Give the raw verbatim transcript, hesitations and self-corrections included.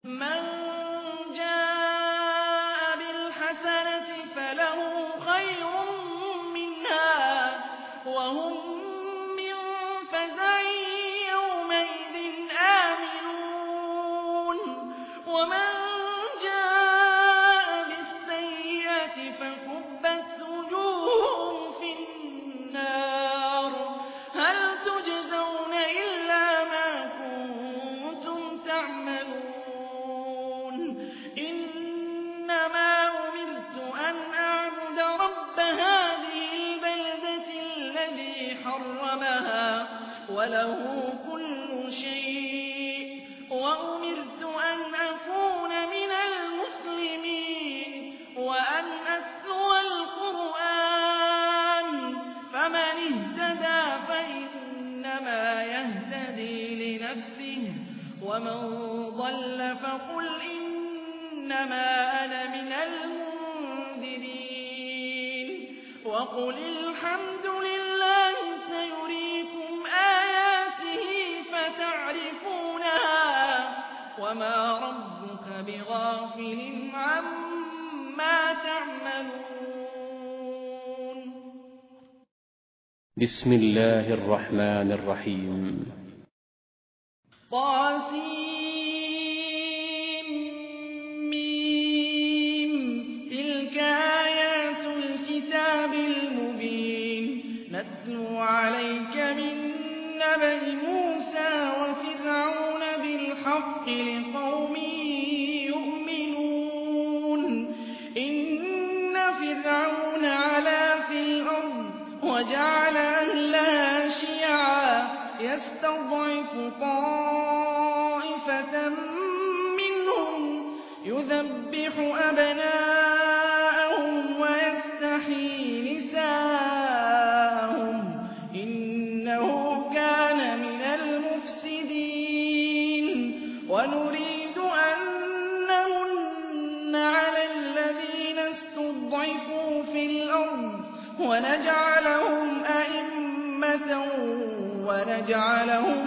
مَن جَاءَ بِالْحَسَنَةِ فَلَهُ خَيْرٌ مِّنْهَا وَهُم مِّن فَزَعٍ يَوْمَئِذٍ آمِنُونَ وَمَن جَاءَ بِالسَّيِّئَةِ فَكُبَّتْ وُجُوهُهُمْ فِي النَّارِ هَلْ تُجْزَوْنَ إِلَّا مَا كُنتُمْ تَعْمَلُونَ إِنَّمَا أُمِرْتُ أَنْ أَعْبُدَ رَبَّ هَٰذِهِ الْبَلْدَةِ الَّذِي حَرَّمَهَا وَلَهُ كُلُّ شَيْءٍ وَأُمِرْتُ أَنْ أَكُونَ مِنَ الْمُسْلِمِينَ وَأَنْ أَتْلُوَ الْقُرْآنَ فَمَنِ اهْتَدَىٰ فَإِنَّمَا يَهْتَدِي لِنَفْسِهِ وَمَن ضَلَّ فَقُلْ إِنَّمَا أَنَا مِنَ الْمُنذِرِينَ وَقُلِ الْحَمْدُ لِلَّهِ سَيُرِيكُمْ آيَاتِهِ فَتَعْرِفُونَهَا وَمَا رَبُّكَ بِغَافِلٍ عَمَّا تَعْمَلُونَ بسم الله الرحمن الرحيم طاسيم ميم تلك آيات الكتاب المبين نتلو عليك من نبأ موسى وفرعون بالحق لقوم يؤمنون إن فرعون علا في الأرض وجعل أهلها شيعا يستضعف طائفة منهم يذبح أبناءهم ويستحيي نساءهم إنه كان من المفسدين ونريد أن نمن على الذين استضعفوا في الأرض ونجعلهم أئمة ونجعلهم